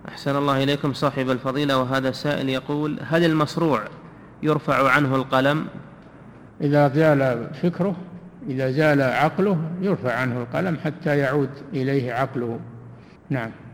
أحسن الله إليكم صاحب الفضيلة، وهذا سائل يقول: هل المصروع يرفع عنه القلم؟ إذا زال فكره، إذا زال عقله يرفع عنه القلم حتى يعود إليه عقله. نعم.